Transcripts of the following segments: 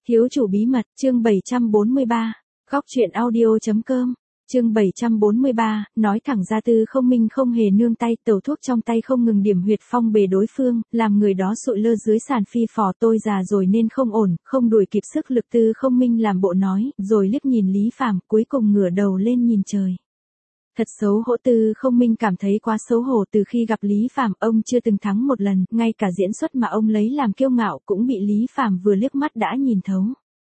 Thiếu chủ bí mật, chương 743. Góc truyện audio.com. Chương 743, nói thẳng ra Tư Không Minh không hề nương tay, tẩu thuốc trong tay không ngừng điểm huyệt phong bề đối phương, làm người đó sụi lơ dưới sàn phi phò. Tôi già rồi nên không ổn, không đuổi kịp sức lực. Tư Không Minh làm bộ nói, rồi liếc nhìn Lý Phàm, cuối cùng ngửa đầu lên nhìn trời. Thật xấu hổ. Tư Không Minh cảm thấy quá xấu hổ. Từ khi gặp Lý Phàm, ông chưa từng thắng một lần, ngay cả diễn xuất mà ông lấy làm kiêu ngạo cũng bị Lý Phàm vừa liếc mắt đã nhìn thấu.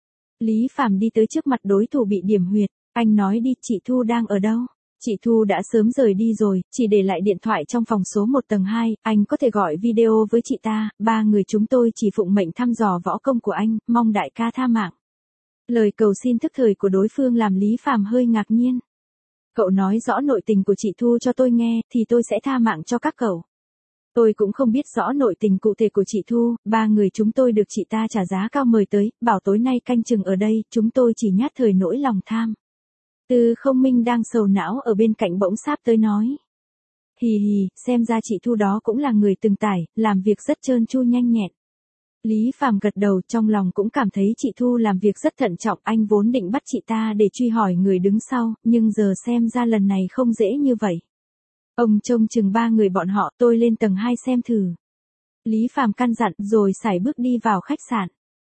Lý Phàm đi tới trước mặt đối thủ bị điểm huyệt, anh nói đi, chị Thu đang ở đâu? Chị Thu đã sớm rời đi rồi, chỉ để lại điện thoại trong phòng số 1 tầng 2, anh có thể gọi video với chị ta, ba người chúng tôi chỉ phụng mệnh thăm dò võ công của anh, mong đại ca tha mạng. Lời cầu xin thức thời của đối phương làm Lý Phàm hơi ngạc nhiên. Cậu nói rõ nội tình của chị Thu cho tôi nghe, thì tôi sẽ tha mạng cho các cậu. Tôi cũng không biết rõ nội tình cụ thể của chị Thu, ba người chúng tôi được chị ta trả giá cao mời tới, bảo tối nay canh chừng ở đây, chúng tôi chỉ nhát thời nỗi lòng tham. Tư Không Minh đang sầu não ở bên cạnh bỗng sáp tới nói. Hì hì, xem ra chị Thu đó cũng là người từng trải, làm việc rất trơn tru nhanh nhẹn. Lý Phàm gật đầu, trong lòng cũng cảm thấy chị Thu làm việc rất thận trọng. Anh vốn định bắt chị ta để truy hỏi người đứng sau, nhưng giờ xem ra lần này không dễ như vậy. Ông trông chừng ba người bọn họ, tôi lên tầng 2 xem thử. Lý Phàm căn dặn, rồi sải bước đi vào khách sạn.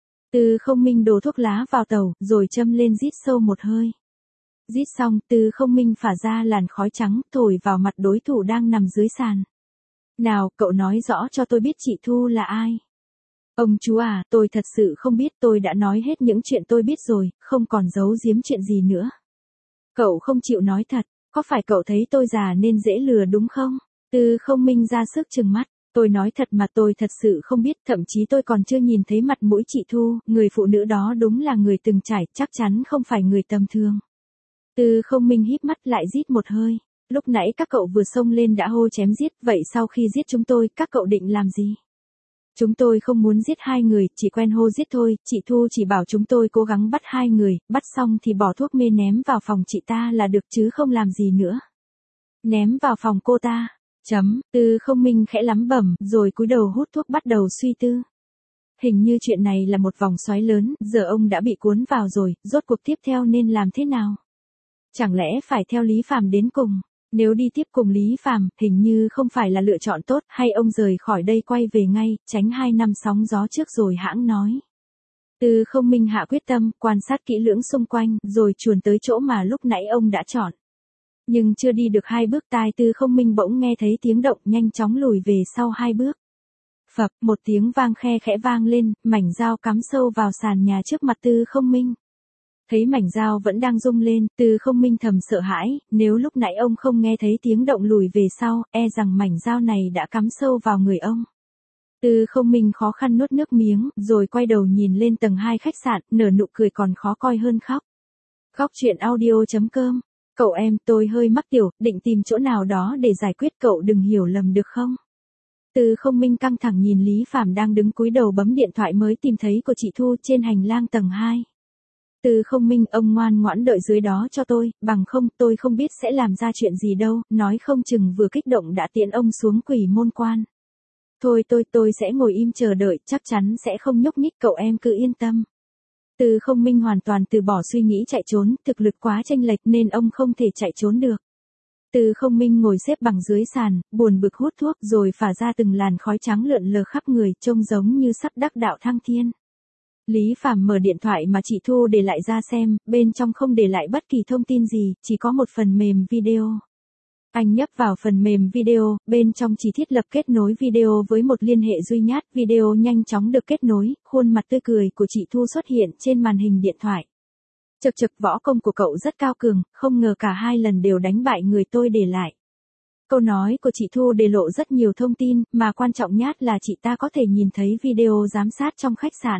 Tư Không Minh đổ thuốc lá vào tàu, rồi châm lên rít sâu một hơi. Rít xong, Tư Không Minh phả ra làn khói trắng, thổi vào mặt đối thủ đang nằm dưới sàn. Nào, cậu nói rõ cho tôi biết chị Thu là ai. Ông chú à, tôi thật sự không biết, tôi đã nói hết những chuyện tôi biết rồi, không còn giấu giếm chuyện gì nữa. Cậu không chịu nói thật, có phải cậu thấy tôi già nên dễ lừa đúng không? Tư Không Minh ra sức trừng mắt, tôi nói thật mà tôi thật sự không biết, thậm chí tôi còn chưa nhìn thấy mặt mũi chị Thu, người phụ nữ đó đúng là người từng trải, chắc chắn không phải người tầm thường. Tư Không Minh híp mắt lại rít một hơi, lúc nãy các cậu vừa xông lên đã hô chém giết, vậy sau khi giết chúng tôi, các cậu định làm gì? Chúng tôi không muốn giết hai người, chỉ quen hô giết thôi, chị Thu chỉ bảo chúng tôi cố gắng bắt hai người, bắt xong thì bỏ thuốc mê ném vào phòng chị ta là được chứ không làm gì nữa. Ném vào phòng cô ta, Tư Không Minh khẽ lắm bẩm, rồi cúi đầu hút thuốc bắt đầu suy tư. Hình như chuyện này là một vòng xoáy lớn, giờ ông đã bị cuốn vào rồi, rốt cuộc tiếp theo nên làm thế nào? Chẳng lẽ phải theo Lý Phàm đến cùng? Nếu đi tiếp cùng Lý Phàm, hình như không phải là lựa chọn tốt, hay ông rời khỏi đây quay về ngay, tránh 2 năm sóng gió trước rồi hãng nói. Tư Không Minh hạ quyết tâm, quan sát kỹ lưỡng xung quanh, rồi chuồn tới chỗ mà lúc nãy ông đã chọn. Nhưng chưa đi được 2 bước, tai Tư Không Minh bỗng nghe thấy tiếng động, nhanh chóng lùi về sau 2 bước. Phập, một tiếng vang khe khẽ vang lên, mảnh dao cắm sâu vào sàn nhà trước mặt Tư Không Minh. Thấy mảnh dao vẫn đang rung lên, Tư Không Minh thầm sợ hãi, nếu lúc nãy ông không nghe thấy tiếng động lùi về sau, e rằng mảnh dao này đã cắm sâu vào người ông. Tư Không Minh khó khăn nuốt nước miếng, rồi quay đầu nhìn lên tầng 2 khách sạn, nở nụ cười còn khó coi hơn khóc. Góc truyện audio.com. Cậu em, tôi hơi mắc tiểu, định tìm chỗ nào đó để giải quyết, cậu đừng hiểu lầm được không? Tư Không Minh căng thẳng nhìn Lý Phàm đang đứng cúi đầu bấm điện thoại mới tìm thấy của chị Thu trên hành lang tầng 2. Tư Không Minh, ông ngoan ngoãn đợi dưới đó cho tôi, bằng không tôi không biết sẽ làm ra chuyện gì đâu, nói không chừng vừa kích động đã tiễn ông xuống quỷ môn quan. Thôi tôi sẽ ngồi im chờ đợi, chắc chắn sẽ không nhúc nhích, cậu em cứ yên tâm. Tư Không Minh hoàn toàn từ bỏ suy nghĩ chạy trốn, thực lực quá chênh lệch nên ông không thể chạy trốn được. Tư Không Minh ngồi xếp bằng dưới sàn, buồn bực hút thuốc rồi phả ra từng làn khói trắng lượn lờ khắp người, trông giống như sắp đắc đạo thăng thiên. Lý Phàm mở điện thoại mà chị Thu để lại ra xem, bên trong không để lại bất kỳ thông tin gì, chỉ có một phần mềm video. Anh nhấp vào phần mềm video, bên trong chỉ thiết lập kết nối video với một liên hệ duy nhất, video nhanh chóng được kết nối, khuôn mặt tươi cười của chị Thu xuất hiện trên màn hình điện thoại. Chậc chậc, võ công của cậu rất cao cường, không ngờ cả 2 lần đều đánh bại người tôi để lại. Câu nói của chị Thu để lộ rất nhiều thông tin, mà quan trọng nhất là chị ta có thể nhìn thấy video giám sát trong khách sạn.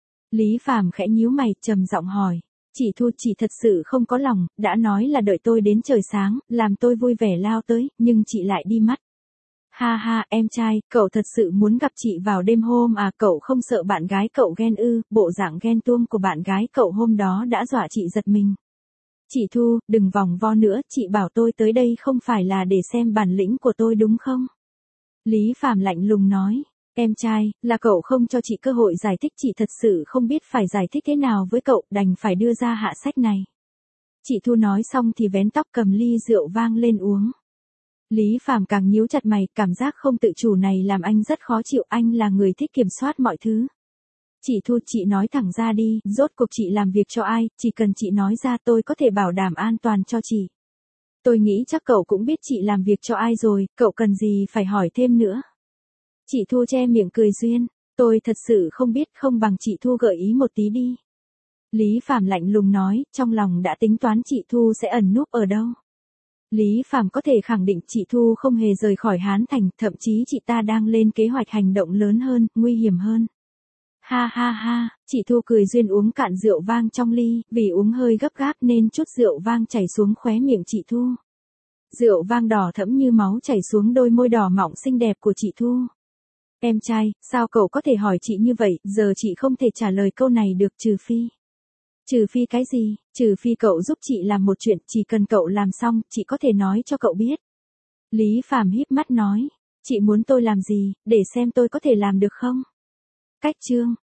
Lý Phàm khẽ nhíu mày, trầm giọng hỏi, chị Thu chỉ thật sự không có lòng, đã nói là đợi tôi đến trời sáng, làm tôi vui vẻ lao tới, nhưng chị lại đi mất. Ha ha, em trai, cậu thật sự muốn gặp chị vào đêm hôm à, cậu không sợ bạn gái cậu ghen ư? Bộ dạng ghen tuông của bạn gái cậu hôm đó đã dọa chị giật mình. Chị Thu, đừng vòng vo nữa, chị bảo tôi tới đây không phải là để xem bản lĩnh của tôi đúng không? Lý Phàm lạnh lùng nói. Em trai, là cậu không cho chị cơ hội giải thích, chị thật sự không biết phải giải thích thế nào với cậu, đành phải đưa ra hạ sách này. Chị Thu nói xong thì vén tóc cầm ly rượu vang lên uống. Lý Phàm càng nhíu chặt mày, cảm giác không tự chủ này làm anh rất khó chịu, anh là người thích kiểm soát mọi thứ. Chị Thu, chị nói thẳng ra đi, rốt cuộc chị làm việc cho ai, chỉ cần chị nói ra tôi có thể bảo đảm an toàn cho chị. Tôi nghĩ chắc cậu cũng biết chị làm việc cho ai rồi, cậu cần gì phải hỏi thêm nữa. Chị Thu che miệng cười duyên, tôi thật sự không biết, không bằng chị Thu gợi ý một tí đi. Lý Phàm lạnh lùng nói, trong lòng đã tính toán chị Thu sẽ ẩn núp ở đâu. Lý Phàm có thể khẳng định chị Thu không hề rời khỏi Hán Thành, thậm chí chị ta đang lên kế hoạch hành động lớn hơn, nguy hiểm hơn. Ha ha ha, chị Thu cười duyên uống cạn rượu vang trong ly, vì uống hơi gấp gáp nên chút rượu vang chảy xuống khóe miệng chị Thu. Rượu vang đỏ thẫm như máu chảy xuống đôi môi đỏ mọng xinh đẹp của chị Thu. Em trai, sao cậu có thể hỏi chị như vậy, giờ chị không thể trả lời câu này được trừ phi. Trừ phi cái gì, trừ phi cậu giúp chị làm một chuyện, chỉ cần cậu làm xong, chị có thể nói cho cậu biết. Lý Phàm híp mắt nói, chị muốn tôi làm gì, để xem tôi có thể làm được không? Cách chương